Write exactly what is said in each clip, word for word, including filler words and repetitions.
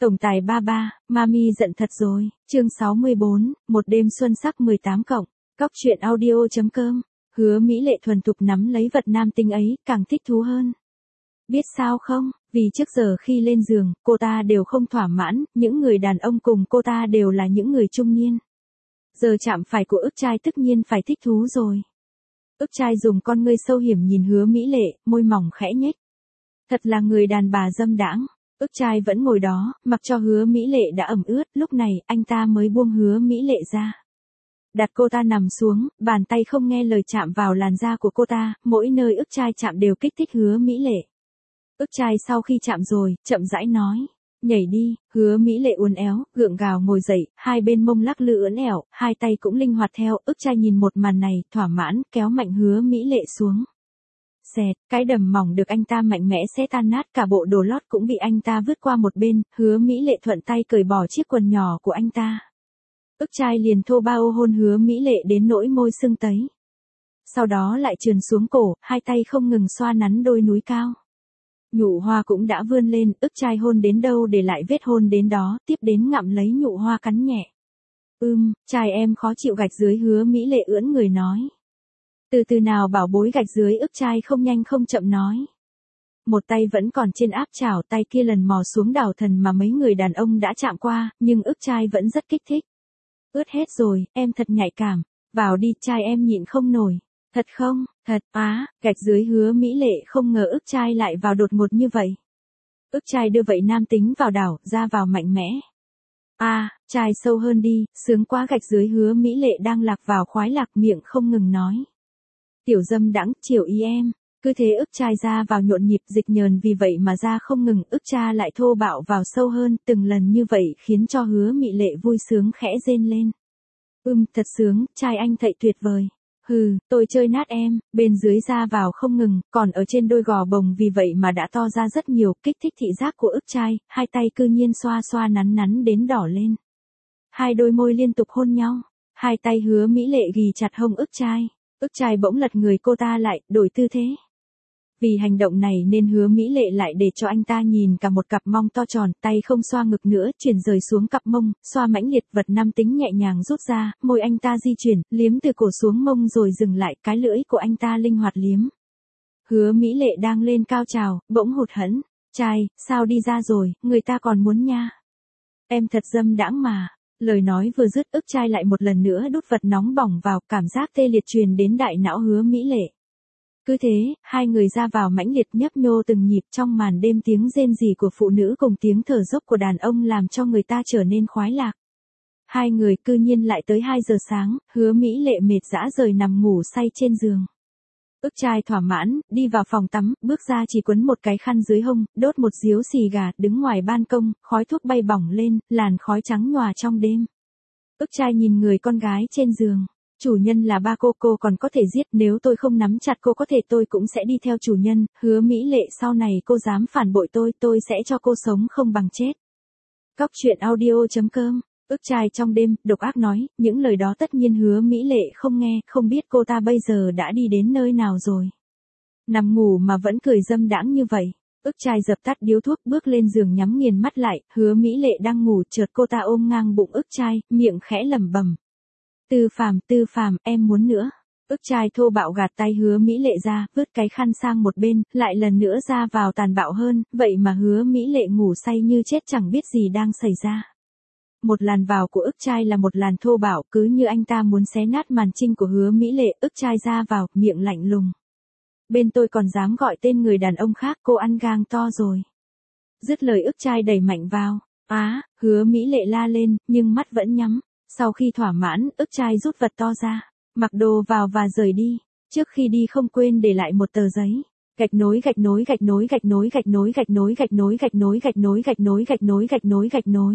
Tổng tài ba ba, Mami giận thật rồi, chương sáu mươi bốn, một đêm xuân sắc mười tám cộng, cóc truyện audio.com, Hứa Mỹ Lệ thuần thục nắm lấy vật nam tính ấy, càng thích thú hơn. Biết sao không, vì trước giờ khi lên giường, cô ta đều không thỏa mãn, những người đàn ông cùng cô ta đều là những người trung niên. Giờ chạm phải của ức trai tất nhiên phải thích thú rồi. Ức trai dùng con ngươi sâu hiểm nhìn Hứa Mỹ Lệ, môi mỏng khẽ nhếch. Thật là người đàn bà dâm đãng. Ức trai vẫn ngồi đó, mặc cho Hứa Mỹ Lệ đã ẩm ướt, lúc này, anh ta mới buông Hứa Mỹ Lệ ra. Đặt cô ta nằm xuống, bàn tay không nghe lời chạm vào làn da của cô ta, mỗi nơi ức trai chạm đều kích thích Hứa Mỹ Lệ. Ức trai sau khi chạm rồi, chậm rãi nói, nhảy đi. Hứa Mỹ Lệ uốn éo, gượng gào ngồi dậy, hai bên mông lắc lư ưỡn ẻo, hai tay cũng linh hoạt theo. Ức trai nhìn một màn này, thỏa mãn, kéo mạnh Hứa Mỹ Lệ xuống. Xẹt, cái đầm mỏng được anh ta mạnh mẽ xé tan nát, cả bộ đồ lót cũng bị anh ta vứt qua một bên. Hứa Mỹ Lệ thuận tay cởi bỏ chiếc quần nhỏ của anh ta. Ức trai liền thô bao hôn Hứa Mỹ Lệ đến nỗi môi sưng tấy. Sau đó lại trườn xuống cổ, hai tay không ngừng xoa nắn đôi núi cao. Nhụ hoa cũng đã vươn lên, ức trai hôn đến đâu để lại vết hôn đến đó, tiếp đến ngậm lấy nhụ hoa cắn nhẹ. Ưm, trai em khó chịu gạch dưới. Hứa Mỹ Lệ ưỡn người nói. Từ từ nào bảo bối gạch dưới. Ức trai không nhanh không chậm nói. Một tay vẫn còn trên áp chảo, tay kia lần mò xuống đảo thần mà mấy người đàn ông đã chạm qua, nhưng ức trai vẫn rất kích thích. Ướt hết rồi, em thật nhạy cảm. Vào đi, trai em nhịn không nổi. Thật không, thật, á, gạch dưới. Hứa Mỹ Lệ không ngờ ức trai lại vào đột ngột như vậy. Ức trai đưa vậy nam tính vào đảo, ra vào mạnh mẽ. À, trai sâu hơn đi, sướng quá gạch dưới. Hứa Mỹ Lệ đang lạc vào khoái lạc, miệng không ngừng nói. Tiểu dâm đãng, chiều ý em. Cứ thế ức trai ra vào nhộn nhịp dịch nhờn, vì vậy mà ra không ngừng, ức cha lại thô bạo vào sâu hơn, từng lần như vậy khiến cho Hứa Mỹ Lệ vui sướng khẽ rên lên. Ưm, thật sướng, trai anh thậy tuyệt vời. Hừ, tôi chơi nát em. Bên dưới ra vào không ngừng, còn ở trên đôi gò bồng vì vậy mà đã to ra rất nhiều, kích thích thị giác của ức trai, hai tay cư nhiên xoa xoa nắn nắn đến đỏ lên. Hai đôi môi liên tục hôn nhau, hai tay Hứa Mỹ Lệ ghì chặt hông ức trai. Ức trai bỗng lật người cô ta lại, đổi tư thế. Vì hành động này nên Hứa Mỹ Lệ lại để cho anh ta nhìn cả một cặp mông to tròn, tay không xoa ngực nữa, chuyển rời xuống cặp mông, xoa mãnh liệt, vật nam tính nhẹ nhàng rút ra, môi anh ta di chuyển, liếm từ cổ xuống mông rồi dừng lại, cái lưỡi của anh ta linh hoạt liếm. Hứa Mỹ Lệ đang lên cao trào, bỗng hụt hẫng, trai, sao đi ra rồi, người ta còn muốn nha. Em thật dâm đãng mà. Lời nói vừa dứt, ức trai lại một lần nữa đút vật nóng bỏng vào, cảm giác tê liệt truyền đến đại não Hứa Mỹ Lệ. Cứ thế, hai người ra vào mãnh liệt nhấp nhô từng nhịp, trong màn đêm tiếng rên rỉ của phụ nữ cùng tiếng thở dốc của đàn ông làm cho người ta trở nên khoái lạc. Hai người cư nhiên lại tới hai giờ sáng, Hứa Mỹ Lệ mệt dã rời nằm ngủ say trên giường. Ức trai thỏa mãn, đi vào phòng tắm, bước ra chỉ quấn một cái khăn dưới hông, đốt một điếu xì gà, đứng ngoài ban công, khói thuốc bay bỏng lên, làn khói trắng nhòa trong đêm. Ức trai nhìn người con gái trên giường. Chủ nhân là ba cô, cô còn có thể giết, nếu tôi không nắm chặt cô có thể tôi cũng sẽ đi theo chủ nhân. Hứa Mỹ Lệ, sau này cô dám phản bội tôi, tôi sẽ cho cô sống không bằng chết. Cóc truyện audio.com, ức trai trong đêm, độc ác nói, những lời đó tất nhiên Hứa Mỹ Lệ không nghe, không biết cô ta bây giờ đã đi đến nơi nào rồi. Nằm ngủ mà vẫn cười dâm đãng như vậy. Ức trai dập tắt điếu thuốc, bước lên giường nhắm nghiền mắt lại, Hứa Mỹ Lệ đang ngủ, chợt cô ta ôm ngang bụng ức trai, miệng khẽ lẩm bẩm. Tư Phàm, Tư Phàm, em muốn nữa. Ức trai thô bạo gạt tay Hứa Mỹ Lệ ra, vứt cái khăn sang một bên, lại lần nữa ra vào tàn bạo hơn, vậy mà Hứa Mỹ Lệ ngủ say như chết chẳng biết gì đang xảy ra. Một làn vào của ức trai là một làn thô bạo, cứ như anh ta muốn xé nát màn trinh của Hứa Mỹ Lệ. Ức trai ra vào, miệng lạnh lùng. Bên tôi còn dám gọi tên người đàn ông khác, cô ăn gang to rồi. Dứt lời ức trai đẩy mạnh vào. Á, Hứa Mỹ Lệ la lên, nhưng mắt vẫn nhắm. Sau khi thỏa mãn, ức trai rút vật to ra, mặc đồ vào và rời đi. Trước khi đi không quên để lại một tờ giấy. Gạch nối gạch nối gạch nối gạch nối gạch nối gạch nối gạch nối gạch nối gạch nối gạch nối gạch nối gạch nối gạch nối.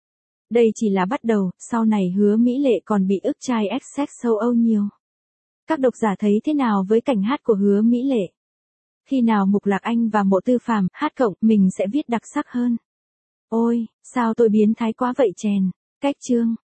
Đây chỉ là bắt đầu, sau này Hứa Mỹ Lệ còn bị ức trai ép sex sâu âu nhiều. Các độc giả thấy thế nào với cảnh hát của Hứa Mỹ Lệ? Khi nào Mục Lạc Anh và Mộ Tư Phàm hát cộng, mình sẽ viết đặc sắc hơn. Ôi, sao tôi biến thái quá vậy chèn. Cách chương